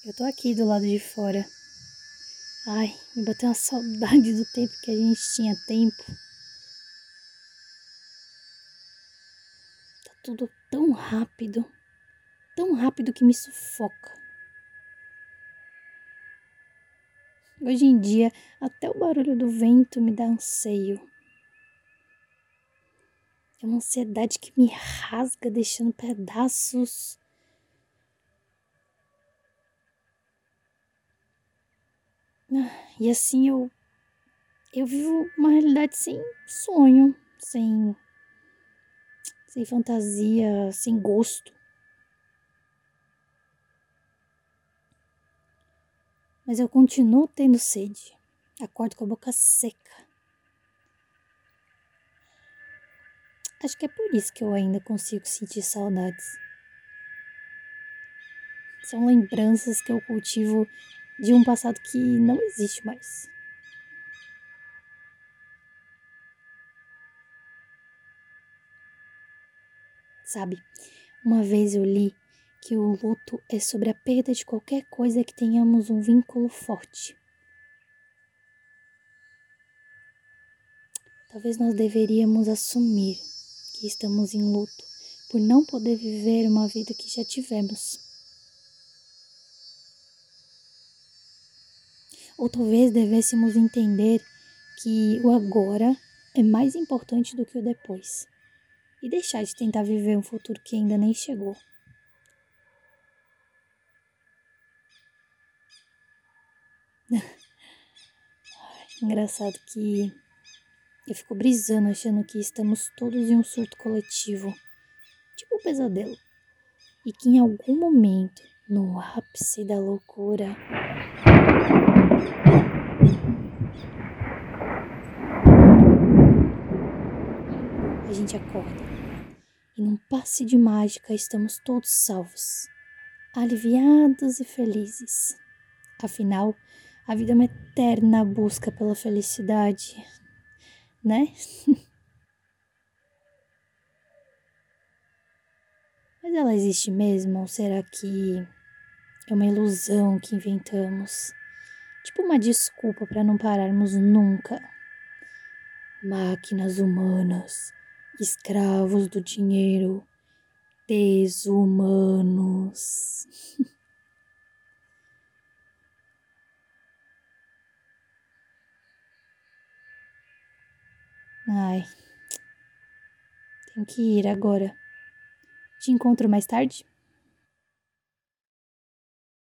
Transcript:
Eu tô aqui do lado de fora. Ai, me bateu uma saudade do tempo que a gente tinha tempo. Tá tudo tão rápido que me sufoca. Hoje em dia, até o barulho do vento me dá anseio. É uma ansiedade que me rasga, deixando pedaços. E assim eu vivo uma realidade sem sonho, sem fantasia, sem gosto. Mas eu continuo tendo sede. Acordo com a boca seca. Acho que é por isso que eu ainda consigo sentir saudades. São lembranças que eu cultivo de um passado que não existe mais. Sabe, uma vez eu li que o luto é sobre a perda de qualquer coisa que tenhamos um vínculo forte. Talvez nós deveríamos assumir que estamos em luto por não poder viver uma vida que já tivemos. Ou talvez devêssemos entender que o agora é mais importante do que o depois. E deixar de tentar viver um futuro que ainda nem chegou. Engraçado que eu fico brisando achando que estamos todos em um surto coletivo, tipo um pesadelo. E que em algum momento, no ápice da loucura, a gente acorda. E num passe de mágica estamos todos salvos, aliviados e felizes. Afinal, a vida é uma eterna busca pela felicidade, né? Mas ela existe mesmo? Ou será que é uma ilusão que inventamos? Tipo uma desculpa para não pararmos nunca. Máquinas humanas, escravos do dinheiro, desumanos. Ai, tenho que ir agora. Te encontro mais tarde?